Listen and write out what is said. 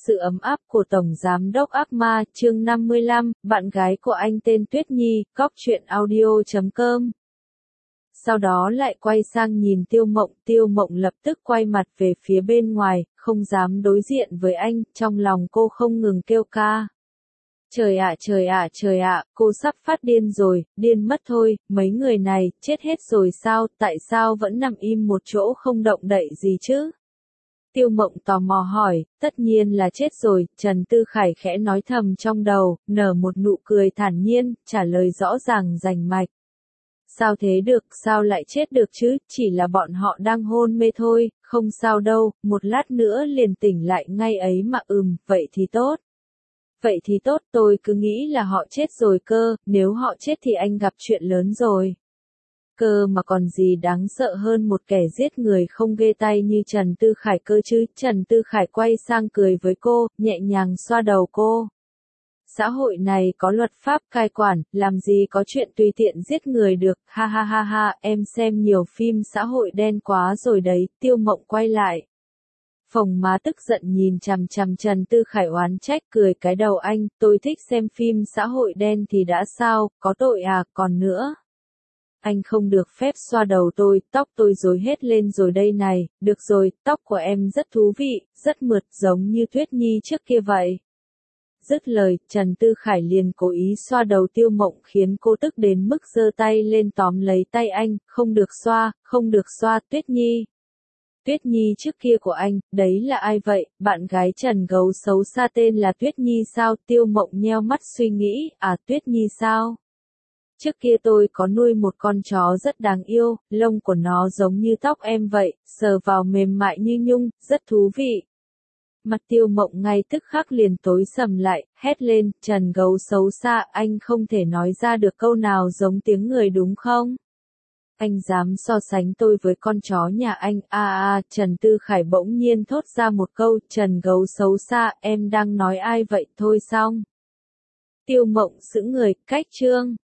sự ấm áp của Tổng Giám đốc Ác Ma, chương 55, bạn gái của anh tên Tuyết Nhi, Cóc truyện audio.com. Sau đó lại quay sang nhìn Tiêu Mộng lập tức quay mặt về phía bên ngoài, không dám đối diện với anh, trong lòng cô không ngừng kêu ca. Trời ạ trời ạ, cô sắp phát điên rồi, điên mất thôi, mấy người này, chết hết rồi sao, tại sao vẫn nằm im một chỗ không động đậy gì chứ? Tiêu Mộng tò mò hỏi, tất nhiên là chết rồi, Trần Tư Khải khẽ nói thầm trong đầu, nở một nụ cười thản nhiên, trả lời rõ ràng rành mạch. Sao thế được, sao lại chết được chứ, chỉ là bọn họ đang hôn mê thôi, không sao đâu, một lát nữa liền tỉnh lại ngay ấy mà vậy thì tốt. Vậy thì tốt, tôi cứ nghĩ là họ chết rồi cơ, nếu họ chết thì anh gặp chuyện lớn rồi. Cơ mà còn gì đáng sợ hơn một kẻ giết người không ghê tay như Trần Tư Khải cơ chứ, Trần Tư Khải quay sang cười với cô, nhẹ nhàng xoa đầu cô. Xã hội này có luật pháp cai quản, làm gì có chuyện tùy tiện giết người được, ha ha ha ha, em xem nhiều phim xã hội đen quá rồi đấy, Tiêu Mộng quay lại. Phồng má tức giận nhìn chằm chằm Trần Tư Khải oán trách cười cái đầu anh, tôi thích xem phim xã hội đen thì đã sao, có tội à, còn nữa. Anh không được phép xoa đầu tôi, tóc tôi rối hết lên rồi đây này, được rồi, tóc của em rất thú vị, rất mượt giống như Tuyết Nhi trước kia vậy. Dứt lời, Trần Tư Khải liền cố ý xoa đầu Tiêu Mộng khiến cô tức đến mức giơ tay lên tóm lấy tay anh, không được xoa, Tuyết Nhi. Tuyết Nhi trước kia của anh, đấy là ai vậy, bạn gái Trần gấu xấu xa tên là Tuyết Nhi sao, Tiêu Mộng nheo mắt suy nghĩ, à Tuyết Nhi sao? Trước kia tôi có nuôi một con chó rất đáng yêu, lông của nó giống như tóc em vậy, sờ vào mềm mại như nhung, rất thú vị. Mặt Tiêu Mộng ngay tức khắc liền tối sầm lại, hét lên, Trần gấu xấu xa, anh không thể nói ra được câu nào giống tiếng người đúng không? Anh dám so sánh tôi với con chó nhà anh, Trần Tư Khải bỗng nhiên thốt ra một câu, Trần gấu xấu xa, em đang nói ai vậy thôi xong. Tiêu Mộng sững người, cách chương.